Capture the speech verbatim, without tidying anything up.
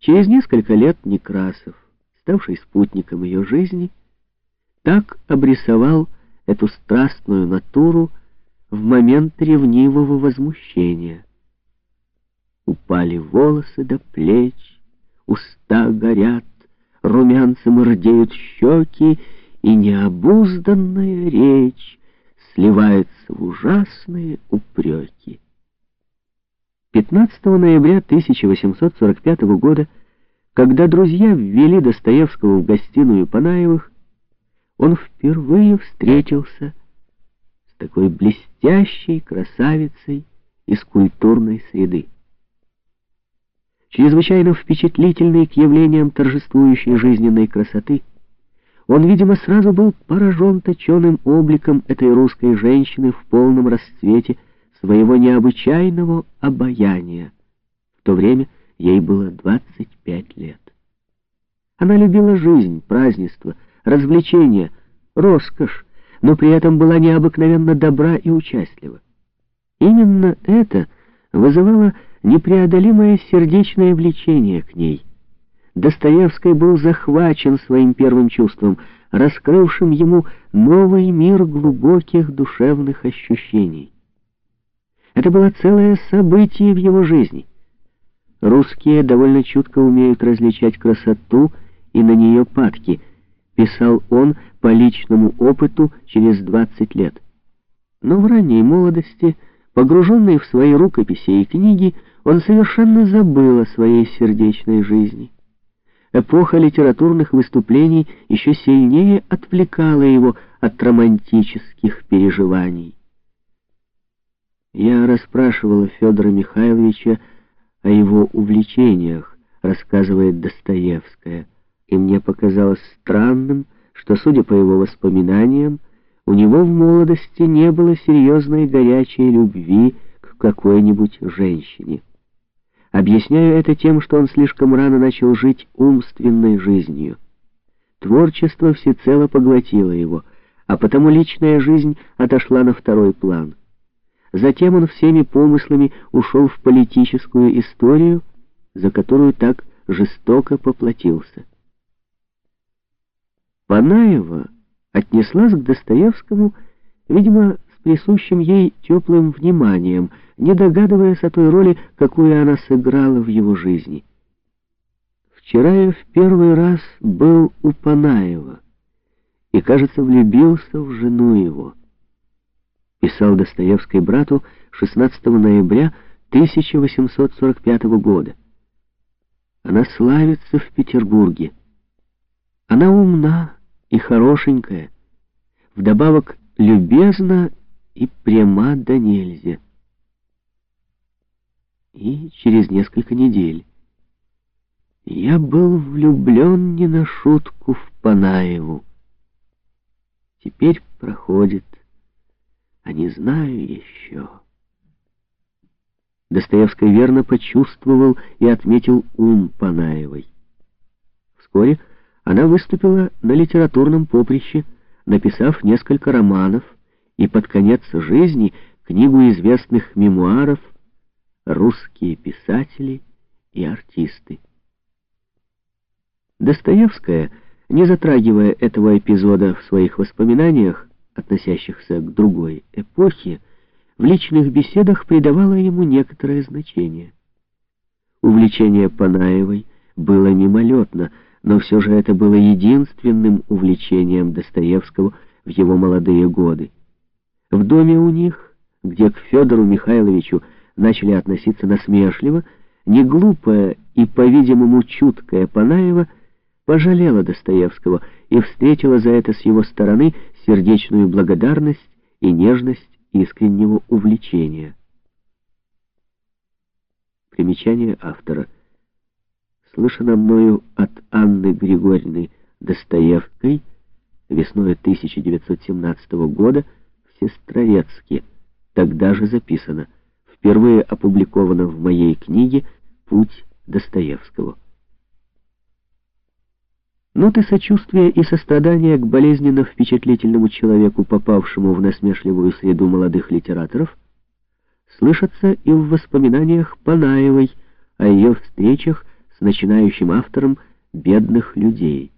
Через несколько лет Некрасов, ставший спутником ее жизни, так обрисовал эту страстную натуру в момент ревнивого возмущения. Упали волосы до плеч, уста горят, румянцем рдеют щеки, и необузданная речь сливается в ужасные упреки. пятнадцатого ноября тысяча восемьсот сорок пятого года, когда друзья ввели Достоевского в гостиную Панаевых, он впервые встретился с такой блестящей красавицей из культурной среды. Чрезвычайно впечатлительный к явлениям торжествующей жизненной красоты, он, видимо, сразу был поражен точеным обликом этой русской женщины в полном расцвете своего необычайного обаяния. В то время ей было двадцать пять лет. Она любила жизнь, празднество, развлечения, роскошь, но при этом была необыкновенно добра и участлива. Именно это вызывало непреодолимое сердечное влечение к ней. Достоевский был захвачен своим первым чувством, раскрывшим ему новый мир глубоких душевных ощущений. Это было целое событие в его жизни. Русские довольно чутко умеют различать красоту и на нее падки, писал он по личному опыту через двадцать лет. Но в ранней молодости, погруженный в свои рукописи и книги, он совершенно забыл о своей сердечной жизни. Эпоха литературных выступлений еще сильнее отвлекала его от романтических переживаний. Я расспрашивала Федора Михайловича о его увлечениях, рассказывает Достоевская, и мне показалось странным, что, судя по его воспоминаниям, у него в молодости не было серьезной горячей любви к какой-нибудь женщине. Объясняю это тем, что он слишком рано начал жить умственной жизнью. Творчество всецело поглотило его, а потому личная жизнь отошла на второй план. Затем он всеми помыслами ушел в политическую историю, за которую так жестоко поплатился. Панаева отнеслась к Достоевскому, видимо, с присущим ей теплым вниманием, не догадываясь о той роли, какую она сыграла в его жизни. «Вчера я в первый раз был у Панаева и, кажется, влюбился в жену его», писал Достоевский брату шестнадцатого ноября тысяча восемьсот сорок пятого года. «Она славится в Петербурге. Она умна и хорошенькая, вдобавок любезна и пряма до нельзя». И через несколько недель: «Я был влюблен не на шутку в Панаеву. Теперь проходит, а не знаю еще». Достоевский верно почувствовал и отметил ум Панаевой. Вскоре она выступила на литературном поприще, написав несколько романов и под конец жизни книгу известных мемуаров «Русские писатели и артисты». Достоевская, не затрагивая этого эпизода в своих воспоминаниях, относящихся к другой эпохе, в личных беседах придавала ему некоторое значение. Увлечение Панаевой было мимолетно, но все же это было единственным увлечением Достоевского в его молодые годы. В доме у них, где к Федору Михайловичу начали относиться насмешливо, неглупая и, по-видимому, чуткая Панаева пожалела Достоевского и встретила за это с его стороны сердечную благодарность и нежность искреннего увлечения. Примечание автора. Слышано мною от Анны Григорьевны Достоевской весной тысяча девятьсот семнадцатого года в Сестрорецке. Тогда же записано. Впервые опубликовано в моей книге «Путь Достоевского». Ноты сочувствия и сострадания к болезненно впечатлительному человеку, попавшему в насмешливую среду молодых литераторов, слышатся и в воспоминаниях Панаевой о ее встречах с начинающим автором «Бедных людей».